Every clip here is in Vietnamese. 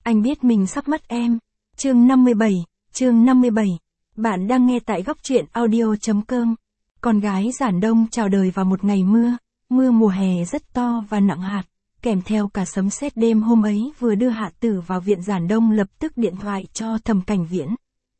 Anh biết mình sắp mất em. Chương 57. Bạn đang nghe tại góc truyện audio.com. Con gái Giản Đông chào đời vào một ngày mưa mùa hè rất to và nặng hạt, kèm theo cả sấm sét. Đêm hôm ấy vừa đưa Hạ Tử vào viện, Giản Đông lập tức điện thoại cho Thẩm Cảnh Viễn.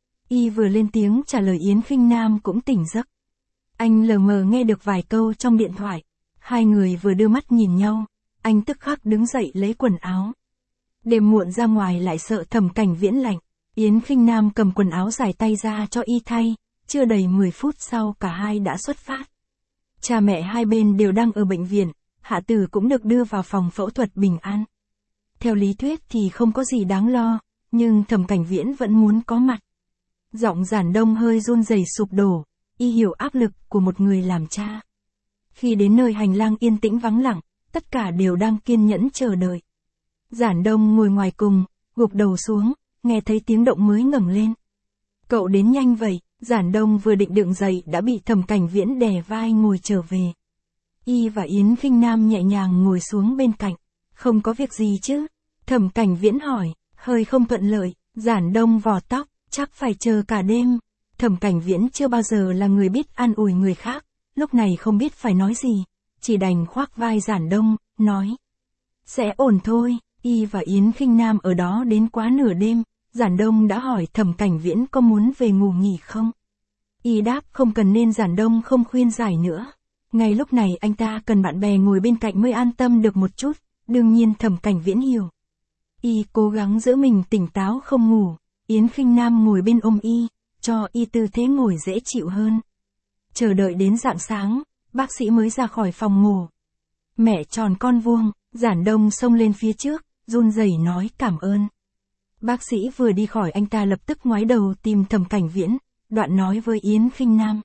Y vừa lên tiếng trả lời, Yến Khinh Nam cũng tỉnh giấc. Anh lờ mờ nghe được vài câu trong điện thoại. Hai người vừa đưa mắt nhìn nhau, anh tức khắc đứng dậy lấy quần áo. Đêm muộn ra ngoài lại sợ Thẩm Cảnh Viễn lạnh. Yến Khinh Nam cầm quần áo dài tay ra cho y thay, chưa đầy 10 phút sau cả hai đã xuất phát. Cha mẹ hai bên đều đang ở bệnh viện, Hạ Tử cũng được đưa vào phòng phẫu thuật bình an. Theo lý thuyết thì không có gì đáng lo, nhưng Thẩm Cảnh Viễn vẫn muốn có mặt. Giọng Giản Đông hơi run rẩy sụp đổ, y hiểu áp lực của một người làm cha. Khi đến nơi hành lang yên tĩnh vắng lặng, tất cả đều đang kiên nhẫn chờ đợi. Giản Đông ngồi ngoài cùng, gục đầu xuống, nghe thấy tiếng động mới ngẩng lên. Cậu đến nhanh vậy. Giản Đông vừa định đứng dậy đã bị Thẩm Cảnh Viễn đè vai ngồi trở về. Y và Yến Khinh Nam nhẹ nhàng ngồi xuống bên cạnh. Không có việc gì chứ? Thẩm Cảnh Viễn hỏi, hơi không thuận lợi. Giản Đông vò tóc, chắc phải chờ cả đêm. Thẩm Cảnh Viễn chưa bao giờ là người biết an ủi người khác, lúc này không biết phải nói gì, chỉ đành khoác vai Giản Đông, nói. Sẽ ổn thôi. Y và Yến Khinh Nam ở đó đến quá nửa đêm. Giản Đông đã hỏi Thẩm Cảnh Viễn có muốn về ngủ nghỉ không? Y đáp không cần, nên Giản Đông không khuyên giải nữa. Ngay lúc này anh ta cần bạn bè ngồi bên cạnh mới an tâm được một chút, đương nhiên Thẩm Cảnh Viễn hiểu. Y cố gắng giữ mình tỉnh táo không ngủ, Yến Khinh Nam ngồi bên ôm Y, cho Y tư thế ngồi dễ chịu hơn. Chờ đợi đến rạng sáng, bác sĩ mới ra khỏi phòng ngủ. Mẹ tròn con vuông, Giản Đông xông lên phía trước, run rẩy nói cảm ơn. Bác sĩ vừa đi khỏi, anh ta lập tức ngoái đầu tìm Thẩm Cảnh Viễn, đoạn nói với Yến Khinh Nam.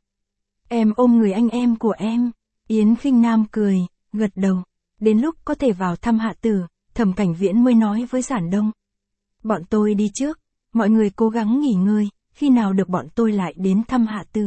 Em ôm người anh em của em. Yến Khinh Nam cười, gật đầu. Đến lúc có thể vào thăm Hạ Tử, Thẩm Cảnh Viễn mới nói với Giản Đông. Bọn tôi đi trước, mọi người cố gắng nghỉ ngơi, khi nào được bọn tôi lại đến thăm Hạ Tử.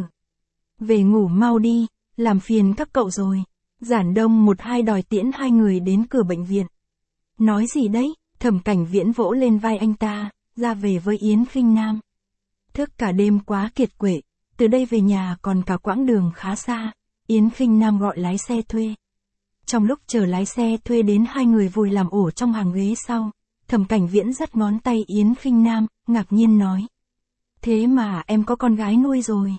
Về ngủ mau đi, làm phiền các cậu rồi. Giản Đông một hai đòi tiễn hai người đến cửa bệnh viện. Nói gì đấy? Thẩm Cảnh Viễn vỗ lên vai anh ta, ra về với Yến Khinh Nam. Thức cả đêm quá kiệt quệ, từ đây về nhà còn cả quãng đường khá xa, Yến Khinh Nam gọi lái xe thuê. Trong lúc chờ lái xe thuê đến, hai người vùi làm ổ trong hàng ghế sau, Thẩm Cảnh Viễn dắt ngón tay Yến Khinh Nam, ngạc nhiên nói. Thế mà em có con gái nuôi rồi.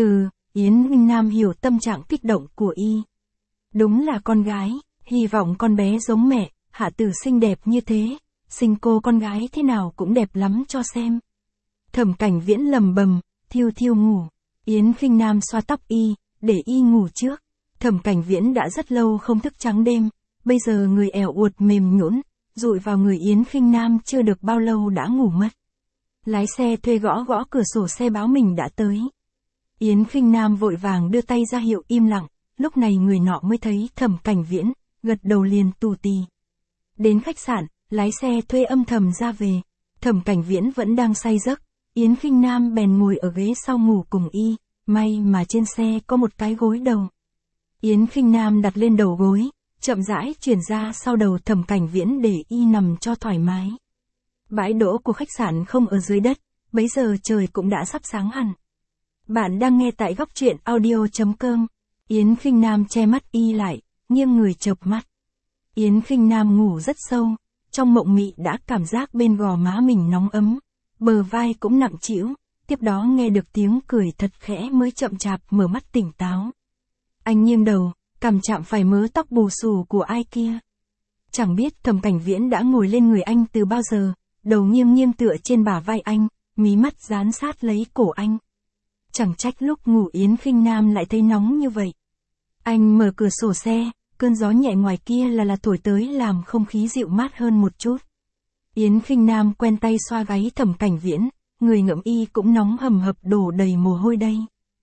Yến Khinh Nam hiểu tâm trạng kích động của Y. Đúng là con gái, hy vọng con bé giống mẹ, Hạ Tử xinh đẹp như thế, sinh cô con gái thế nào cũng đẹp lắm cho xem. Thẩm Cảnh Viễn lầm bầm, thiêu ngủ. Yến Khinh Nam xoa tóc Y, để Y ngủ trước. Thẩm Cảnh Viễn đã rất lâu không thức trắng đêm, bây giờ người ẻo uột mềm nhũn, dụi vào người Yến Khinh Nam chưa được bao lâu đã ngủ mất. Lái xe thuê gõ cửa sổ xe báo mình đã tới. Yến Khinh Nam vội vàng đưa tay ra hiệu im lặng, lúc này người nọ mới thấy Thẩm Cảnh Viễn, gật đầu liền tù tì. Đến khách sạn, lái xe thuê âm thầm ra về. Thẩm Cảnh Viễn vẫn đang say giấc, Yến Khinh Nam bèn ngồi ở ghế sau ngủ cùng Y, may mà trên xe có một cái gối đầu. Yến Khinh Nam đặt lên đầu gối, chậm rãi chuyển ra sau đầu Thẩm Cảnh Viễn để Y nằm cho thoải mái. Bãi đỗ của khách sạn không ở dưới đất, bấy giờ trời cũng đã sắp sáng hẳn. Bạn đang nghe tại góc truyện audio.com. Yến Khinh Nam che mắt Y lại, nghiêng người chợp mắt. Yến Khinh Nam ngủ rất sâu, trong mộng mị đã cảm giác bên gò má mình nóng ấm, bờ vai cũng nặng trĩu, tiếp đó nghe được tiếng cười thật khẽ mới chậm chạp mở mắt tỉnh táo. Anh nghiêng đầu, cằm chạm phải mớ tóc bù xù của ai kia. Chẳng biết Thẩm Cảnh Viễn đã ngồi lên người anh từ bao giờ, đầu nghiêng tựa trên bả vai anh, mí mắt dán sát lấy cổ anh. Chẳng trách lúc ngủ Yến Khinh Nam lại thấy nóng như vậy. Anh mở cửa sổ xe, cơn gió nhẹ ngoài kia là thổi tới làm không khí dịu mát hơn một chút. Yến Khinh Nam quen tay xoa gáy Thẩm Cảnh Viễn, người ngậm Y cũng nóng hầm hập đổ đầy mồ hôi đây.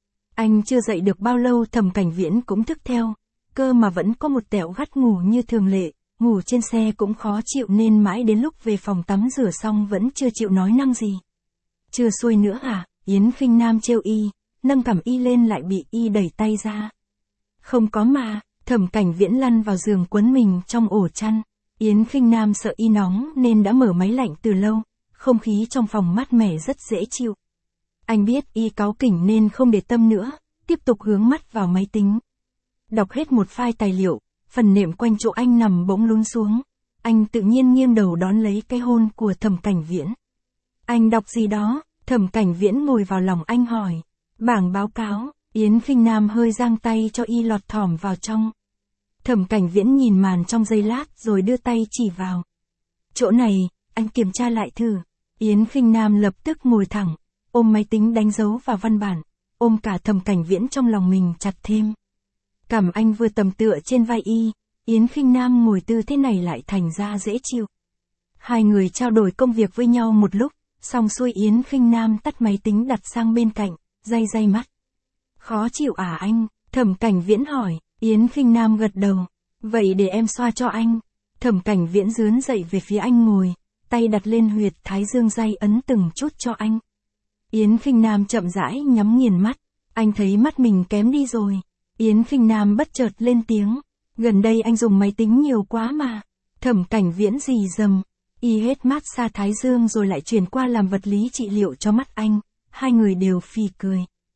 Anh chưa dậy được bao lâu Thẩm Cảnh Viễn cũng thức theo, cơ mà vẫn có một tẹo gắt ngủ như thường lệ, ngủ trên xe cũng khó chịu nên mãi đến lúc về phòng tắm rửa xong vẫn chưa chịu nói năng gì. Chưa xuôi nữa à? Yến Khinh Nam trêu Y, nâng cằm Y lên lại bị Y đẩy tay ra. Không có mà. Thẩm Cảnh Viễn lăn vào giường quấn mình trong ổ chăn. Yến Khinh Nam sợ Y nóng nên đã mở máy lạnh từ lâu, không khí trong phòng mát mẻ rất dễ chịu. Anh biết Y cáu kỉnh nên không để tâm nữa, tiếp tục hướng mắt vào máy tính. Đọc hết một file tài liệu, phần nệm quanh chỗ anh nằm bỗng lún xuống. Anh tự nhiên nghiêng đầu đón lấy cái hôn của Thẩm Cảnh Viễn. Anh đọc gì đó? Thẩm Cảnh Viễn ngồi vào lòng anh hỏi. Bảng báo cáo. Yến Khinh Nam hơi giang tay cho Y lọt thỏm vào trong. Thẩm Cảnh Viễn nhìn màn trong giây lát rồi đưa tay chỉ vào. Chỗ này, anh kiểm tra lại thử. Yến Khinh Nam lập tức ngồi thẳng, ôm máy tính đánh dấu vào văn bản, ôm cả Thẩm Cảnh Viễn trong lòng mình chặt thêm. Cằm anh vừa tầm tựa trên vai Y, Yến Khinh Nam ngồi tư thế này lại thành ra dễ chịu. Hai người trao đổi công việc với nhau một lúc, xong xuôi Yến Khinh Nam tắt máy tính đặt sang bên cạnh, day mắt. Khó chịu à anh? Thẩm Cảnh Viễn hỏi. Yến Khinh Nam gật đầu. Vậy để em xoa cho anh. Thẩm Cảnh Viễn rướn dậy về phía anh ngồi, tay đặt lên huyệt thái dương day ấn từng chút cho anh. Yến Khinh Nam chậm rãi nhắm nghiền mắt. Anh thấy mắt mình kém đi rồi. Yến Khinh Nam bất chợt lên tiếng. Gần đây anh dùng máy tính nhiều quá mà. Thẩm Cảnh Viễn rì rầm. Y hết mát xa thái dương rồi lại chuyển qua làm vật lý trị liệu cho mắt anh. Hai người đều phì cười.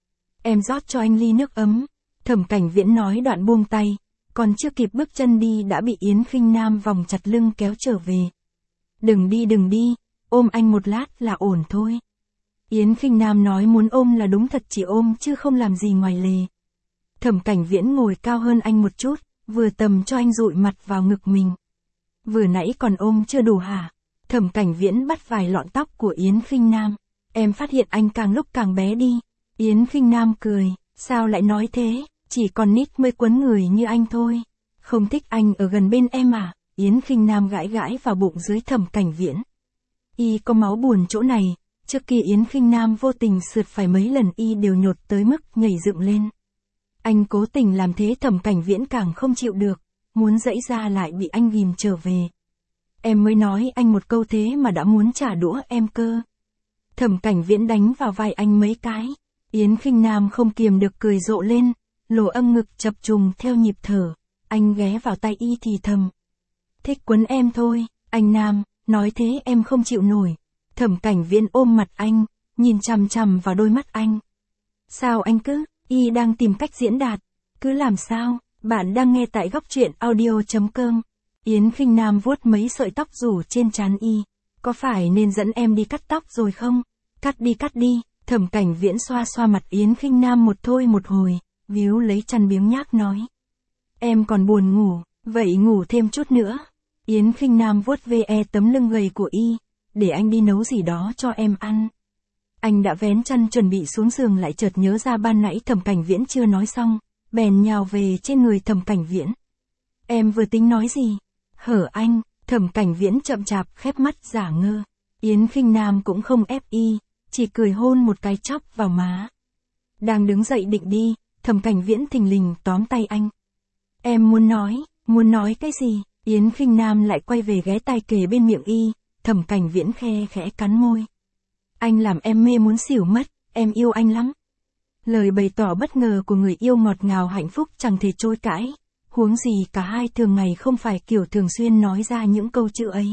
Em rót cho anh ly nước ấm. Thẩm Cảnh Viễn nói đoạn buông tay. Còn chưa kịp bước chân đi đã bị Yến Khinh Nam vòng chặt lưng kéo trở về. Đừng đi, ôm anh một lát là ổn thôi. Yến Khinh Nam nói muốn ôm là đúng thật, chỉ ôm chứ không làm gì ngoài lề. Thẩm Cảnh Viễn ngồi cao hơn anh một chút, vừa tầm cho anh dụi mặt vào ngực mình. Vừa nãy còn ôm chưa đủ hả? Thẩm Cảnh Viễn bắt vài lọn tóc của Yến Khinh Nam. Em phát hiện anh càng lúc càng bé đi. Yến Khinh Nam cười, sao lại nói thế, chỉ còn nít mới quấn người như anh thôi. Không thích anh ở gần bên em à? Yến Khinh Nam gãi gãi vào bụng dưới Thẩm Cảnh Viễn. Y có máu buồn chỗ này, trước kia Yến Khinh Nam vô tình sượt phải mấy lần Y đều nhột tới mức nhảy dựng lên. Anh cố tình làm thế Thẩm Cảnh Viễn càng không chịu được, muốn giãy ra lại bị anh ghìm trở về. Em mới nói anh một câu thế mà đã muốn trả đũa em cơ. Thẩm Cảnh Viễn đánh vào vai anh mấy cái. Yến Khinh Nam không kiềm được cười rộ lên, lỗ âm ngực chập trùng theo nhịp thở. Anh ghé vào tay Y thì thầm. Thích quấn em thôi, anh Nam, nói thế em không chịu nổi. Thẩm Cảnh Viễn ôm mặt anh, nhìn chằm chằm vào đôi mắt anh. Sao anh cứ, Y đang tìm cách diễn đạt. Cứ làm sao, bạn đang nghe tại Góc Truyện Audio.com. Yến Khinh Nam vuốt mấy sợi tóc rủ trên trán Y. Có phải nên dẫn em đi cắt tóc rồi không? Cắt đi. Thẩm Cảnh Viễn xoa xoa mặt Yến Khinh Nam một thôi một hồi, víu lấy chăn biếng nhác nói. Em còn buồn ngủ, vậy ngủ thêm chút nữa. Yến Khinh Nam vuốt ve tấm lưng gầy của Y, để anh đi nấu gì đó cho em ăn. Anh đã vén chăn chuẩn bị xuống giường lại chợt nhớ ra ban nãy Thẩm Cảnh Viễn chưa nói xong, bèn nhào về trên người Thẩm Cảnh Viễn. Em vừa tính nói gì? Hở anh? Thẩm Cảnh Viễn chậm chạp khép mắt giả ngơ. Yến Khinh Nam cũng không ép Y, chỉ cười hôn một cái chóp vào má. Đang đứng dậy định đi, Thẩm Cảnh Viễn thình lình tóm tay anh. Em muốn nói cái gì? Yến Khinh Nam lại quay về ghé tai kề bên miệng Y, Thẩm Cảnh Viễn khe khẽ cắn môi. Anh làm em mê muốn xỉu mất, em yêu anh lắm. Lời bày tỏ bất ngờ của người yêu ngọt ngào hạnh phúc chẳng thể chối cãi, huống gì cả hai thường ngày không phải kiểu thường xuyên nói ra những câu chữ ấy.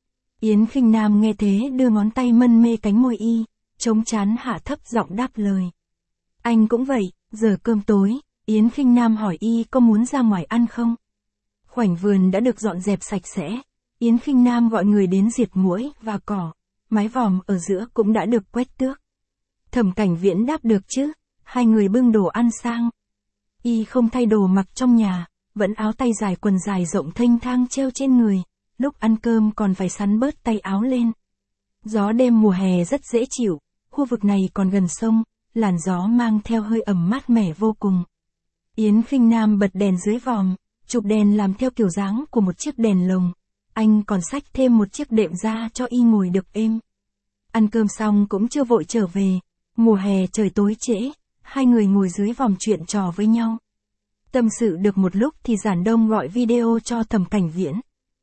Yến Khinh Nam nghe thế đưa ngón tay mân mê cánh môi Y, chống trán hạ thấp giọng đáp lời. Anh cũng vậy, giờ cơm tối, Yến Khinh Nam hỏi Y có muốn ra ngoài ăn không? Khoảnh vườn đã được dọn dẹp sạch sẽ, Yến Khinh Nam gọi người đến diệt muỗi và cỏ, mái vòm ở giữa cũng đã được quét tước. Thẩm Cảnh Viễn đáp được chứ, hai người bưng đồ ăn sang. Y không thay đồ mặc trong nhà, vẫn áo tay dài quần dài rộng thênh thang treo trên người, lúc ăn cơm còn phải sắn bớt tay áo lên. Gió đêm mùa hè rất dễ chịu, khu vực này còn gần sông, làn gió mang theo hơi ẩm mát mẻ vô cùng. Yến Khinh Nam bật đèn dưới vòm, chụp đèn làm theo kiểu dáng của một chiếc đèn lồng. Anh còn xách thêm một chiếc đệm ra cho Y ngồi được êm. Ăn cơm xong cũng chưa vội trở về. Mùa hè trời tối trễ, hai người ngồi dưới vòm chuyện trò với nhau. Tâm sự được một lúc thì Giản Đông gọi video cho Thẩm Cảnh Viễn.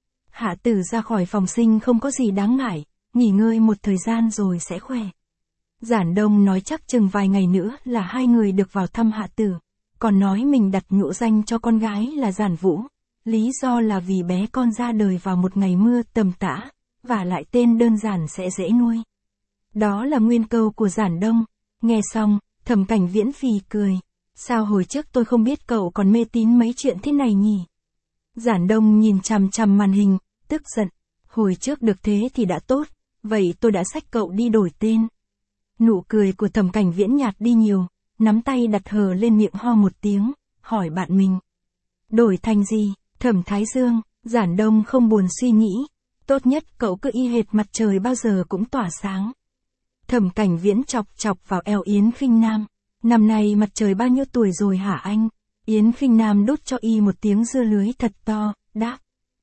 Hạ Tử ra khỏi phòng sinh không có gì đáng ngại, nghỉ ngơi một thời gian rồi sẽ khỏe. Giản Đông nói chắc chừng vài ngày nữa là hai người được vào thăm Hạ Tử, còn nói mình đặt nhũ danh cho con gái là Giản Vũ, lý do là vì bé con ra đời vào một ngày mưa tầm tã, và lại tên đơn giản sẽ dễ nuôi. Đó là nguyên câu của Giản Đông. Nghe xong, Thẩm Cảnh Viễn phì cười. Sao hồi trước tôi không biết cậu còn mê tín mấy chuyện thế này nhỉ? Giản Đông nhìn chằm chằm màn hình, tức giận. Hồi trước được thế thì đã tốt, vậy tôi đã xách cậu đi đổi tên. Nụ cười của Thẩm Cảnh Viễn nhạt đi nhiều, nắm tay đặt hờ lên miệng ho một tiếng, hỏi bạn mình. Đổi thành gì? Thẩm Thái Dương. Giản Đông không buồn suy nghĩ. Tốt nhất cậu cứ y hệt mặt trời bao giờ cũng tỏa sáng. Thẩm Cảnh Viễn chọc chọc vào eo Yến Khinh Nam. Năm nay mặt trời bao nhiêu tuổi rồi hả anh? Yến Khinh Nam đút cho y một tiếng dưa lưới thật to, đáp.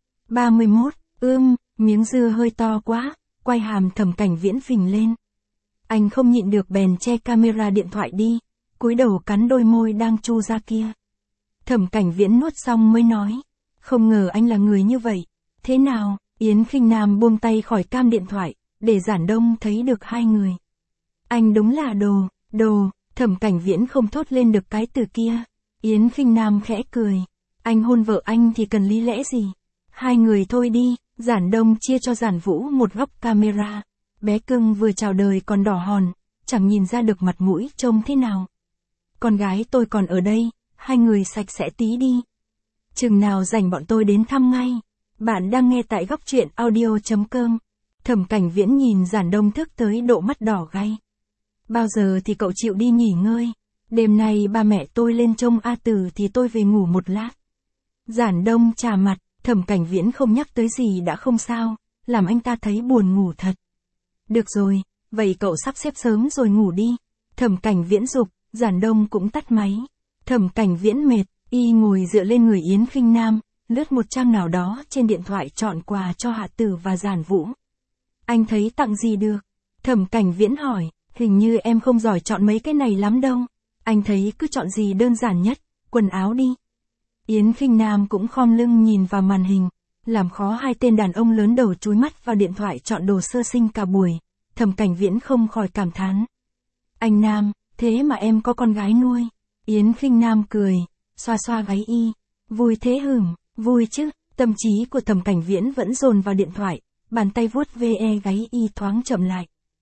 31, miếng dưa hơi to quá, quay hàm Thẩm Cảnh Viễn phình lên. Anh không nhịn được bèn che camera điện thoại đi, cúi đầu cắn đôi môi đang chu ra kia. Thẩm Cảnh Viễn nuốt xong mới nói. Không ngờ anh là người như vậy. Thế nào? Yến Khinh Nam buông tay khỏi cam điện thoại, để Giản Đông thấy được hai người. Anh đúng là đồ, Thẩm Cảnh Viễn không thốt lên được cái từ kia. Yến Khinh Nam khẽ cười. Anh hôn vợ anh thì cần lý lẽ gì? Hai người thôi đi. Giản Đông chia cho Giản Vũ một góc camera. Bé cưng vừa chào đời còn đỏ hòn, chẳng nhìn ra được mặt mũi trông thế nào. Con gái tôi còn ở đây, hai người sạch sẽ tí đi. Chừng nào rảnh bọn tôi đến thăm ngay. Bạn đang nghe tại góc truyện audio.com. Thẩm Cảnh Viễn nhìn Giản Đông thức tới độ mắt đỏ gay. Bao giờ thì cậu chịu đi nghỉ ngơi? Đêm nay ba mẹ tôi lên trông A Tử thì tôi về ngủ một lát. Giản Đông chà mặt, Thẩm Cảnh Viễn không nhắc tới gì đã không sao, làm anh ta thấy buồn ngủ thật. Được rồi, vậy cậu sắp xếp sớm rồi ngủ đi. Thẩm Cảnh Viễn giục, Giản Đông cũng tắt máy. Thẩm Cảnh Viễn mệt, y ngồi dựa lên người Yến Khinh Nam, lướt một trang nào đó trên điện thoại chọn quà cho Hạ Tử và Giản Vũ. Anh thấy tặng gì được? Thẩm Cảnh Viễn hỏi, hình như em không giỏi chọn mấy cái này lắm đâu. Anh thấy cứ chọn gì đơn giản nhất, quần áo đi. Yến Khinh Nam cũng khom lưng nhìn vào màn hình, làm khó hai tên đàn ông lớn đầu chúi mắt vào điện thoại chọn đồ sơ sinh cả buổi. Thẩm Cảnh Viễn không khỏi cảm thán. Anh Nam, thế mà em có con gái nuôi. Yến Khinh Nam cười, xoa xoa gáy y. Vui thế hửng, vui chứ. Tâm trí của Thẩm Cảnh Viễn vẫn dồn vào điện thoại, bàn tay vuốt ve gáy y thoáng chậm lại.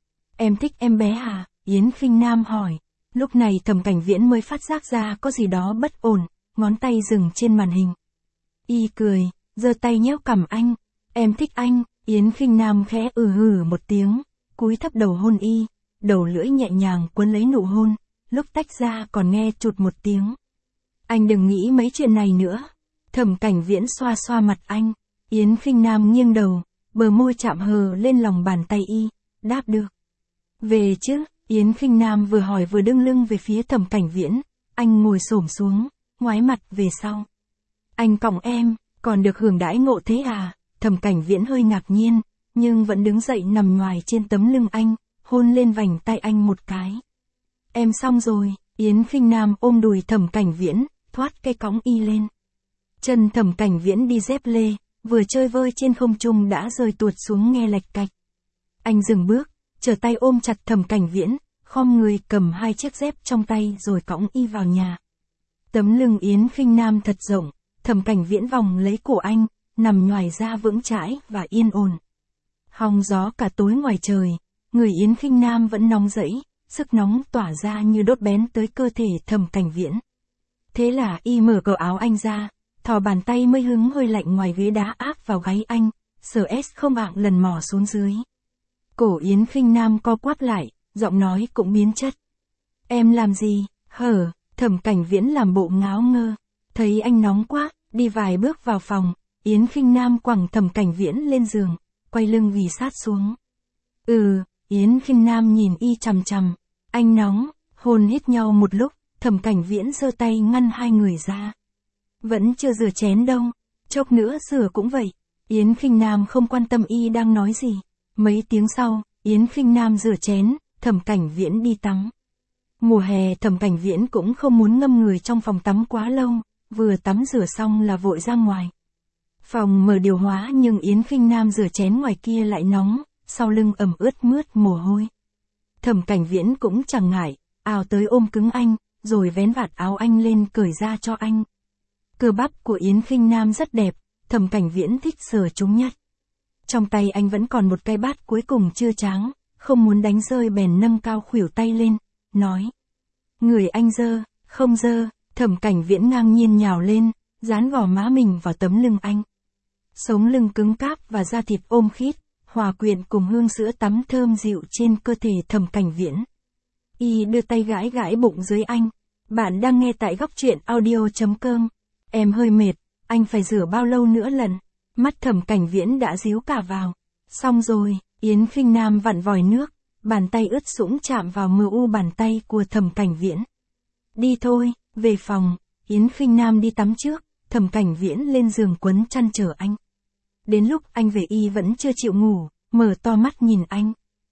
Em thích em bé à? Yến Khinh Nam hỏi. Lúc này Thẩm Cảnh Viễn mới phát giác ra có gì đó bất ổn, ngón tay dừng trên màn hình. Y cười, giơ tay nhéo cằm anh. Em thích anh. Yến Khinh Nam khẽ một tiếng, cúi thấp đầu hôn y, đầu lưỡi nhẹ nhàng cuốn lấy nụ hôn, lúc tách ra còn nghe chụt một tiếng. Anh đừng nghĩ mấy chuyện này nữa. Thẩm Cảnh Viễn xoa xoa mặt anh. Yến Khinh Nam nghiêng đầu, bờ môi chạm hờ lên lòng bàn tay y, đáp được. Về chứ? Yến Khinh Nam vừa hỏi vừa đưng lưng về phía Thẩm Cảnh Viễn. Anh ngồi xổm xuống, ngoái mặt về sau. Anh cõng em, còn được hưởng đãi ngộ thế à? Thẩm Cảnh Viễn hơi ngạc nhiên, nhưng vẫn đứng dậy nằm ngoài trên tấm lưng anh, hôn lên vành tay anh một cái. Em xong rồi. Yến Khinh Nam ôm đùi Thẩm Cảnh Viễn, thoát cái cõng y lên. Chân Thẩm Cảnh Viễn đi dép lê, vừa chơi vơi trên không trung đã rơi tuột xuống nghe lạch cạch. Anh dừng bước, trở tay ôm chặt Thẩm Cảnh Viễn, khom người cầm hai chiếc dép trong tay rồi cõng y vào nhà. Tấm lưng Yến Khinh Nam thật rộng, Thẩm Cảnh Viễn vòng lấy cổ anh, nằm nhoài ra vững chãi và yên ổn. Hong gió cả tối ngoài trời, người Yến Khinh Nam vẫn nóng rẫy, sức nóng tỏa ra như đốt bén tới cơ thể Thẩm Cảnh Viễn. Thế là y mở cởi áo anh ra, thò bàn tay mới hứng hơi lạnh ngoài ghế đá áp vào gáy anh, sờ không ạng lần mò xuống dưới. Cổ Yến Khinh Nam co quắp lại, giọng nói cũng biến chất. Em làm gì? Hở? Thẩm Cảnh Viễn làm bộ ngáo ngơ. Thấy anh nóng quá, đi vài bước vào phòng, Yến Khinh Nam quẳng Thẩm Cảnh Viễn lên giường, quay lưng ghì sát xuống. Yến Khinh Nam nhìn y chằm chằm. Anh nóng. Hôn hít nhau một lúc, Thẩm Cảnh Viễn giơ tay ngăn hai người ra. Vẫn chưa rửa chén đâu, chốc nữa rửa cũng vậy. Yến Khinh Nam không quan tâm y đang nói gì. Mấy tiếng sau, Yến Khinh Nam rửa chén, Thẩm Cảnh Viễn đi tắm. Mùa hè Thẩm Cảnh Viễn cũng không muốn ngâm người trong phòng tắm quá lâu, vừa tắm rửa xong là vội ra ngoài. Phòng mở điều hóa nhưng Yến Khinh Nam rửa chén ngoài kia lại nóng, sau lưng ẩm ướt mướt mồ hôi. Thẩm Cảnh Viễn cũng chẳng ngại, ào tới ôm cứng anh, rồi vén vạt áo anh lên cởi ra cho anh. Cơ bắp của Yến Khinh Nam rất đẹp, Thẩm Cảnh Viễn thích sờ chúng nhất. Trong tay anh vẫn còn một cái bát cuối cùng chưa tráng, không muốn đánh rơi bèn nâng cao khuỷu tay lên, nói. Người anh dơ, không dơ, Thẩm Cảnh Viễn ngang nhiên nhào lên, dán gò má mình vào tấm lưng anh. Sống lưng cứng cáp và da thịt ôm khít, hòa quyện cùng hương sữa tắm thơm dịu trên cơ thể Thẩm Cảnh Viễn. Y đưa tay gãi gãi bụng dưới anh. Bạn đang nghe tại góc truyện audio.com. Em hơi mệt, anh phải rửa bao lâu nữa lần. Mắt Thẩm Cảnh Viễn đã díu cả vào. Xong rồi, Yến Khinh Nam vặn vòi nước, bàn tay ướt sũng chạm vào mu bàn tay của Thẩm Cảnh Viễn. Đi thôi, về phòng. Yến Khinh Nam đi tắm trước, Thẩm Cảnh Viễn lên giường quấn chăn chờ anh. Đến lúc anh về y vẫn chưa chịu ngủ, mở to mắt nhìn anh.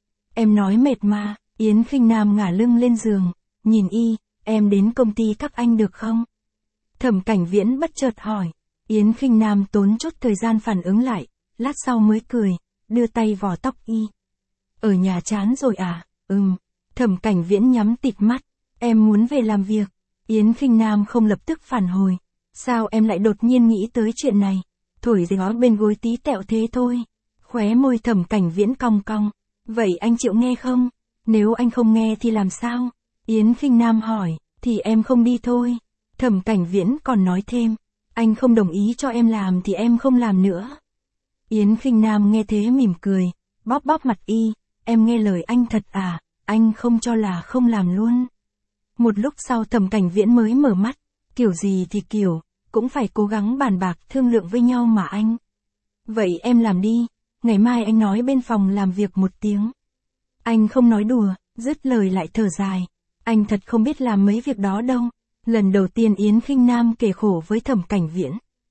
Em nói mệt mà. Yến Khinh Nam ngả lưng lên giường, nhìn y, em đến công ty các anh được không? Thẩm Cảnh Viễn bất chợt hỏi. Yến Khinh Nam tốn chút thời gian phản ứng lại, lát sau mới cười, đưa tay vò tóc y. Ở nhà chán rồi à? Thẩm Cảnh Viễn nhắm tịt mắt. Em muốn về làm việc. Yến Khinh Nam không lập tức phản hồi. Sao em lại đột nhiên nghĩ tới chuyện này? Thổi gió bên gối tí tẹo thế thôi. Khóe môi Thẩm Cảnh Viễn cong cong. Vậy anh chịu nghe không? Nếu anh không nghe thì làm sao? Yến Khinh Nam hỏi. Thì em không đi thôi. Thẩm Cảnh Viễn còn nói thêm. Anh không đồng ý cho em làm thì em không làm nữa. Yến Khinh Nam nghe thế mỉm cười, bóp bóp mặt y. Em nghe lời anh thật à? Anh không cho là không làm luôn. Một lúc sau Thẩm Cảnh Viễn mới mở mắt. Kiểu gì thì kiểu, cũng phải cố gắng bàn bạc thương lượng với nhau mà anh. Vậy em làm đi, ngày mai anh nói bên phòng làm việc 1 tiếng. Anh không nói đùa, dứt lời lại thở dài. Anh thật không biết làm mấy việc đó đâu. Lần đầu tiên Yến Khinh Nam kể khổ với Thẩm Cảnh Viễn.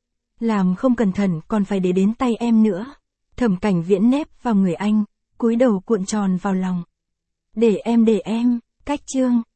Làm không cẩn thận còn phải để đến tay em nữa. Thẩm Cảnh Viễn nép vào người anh, cúi đầu cuộn tròn vào lòng. Để em, cách chương.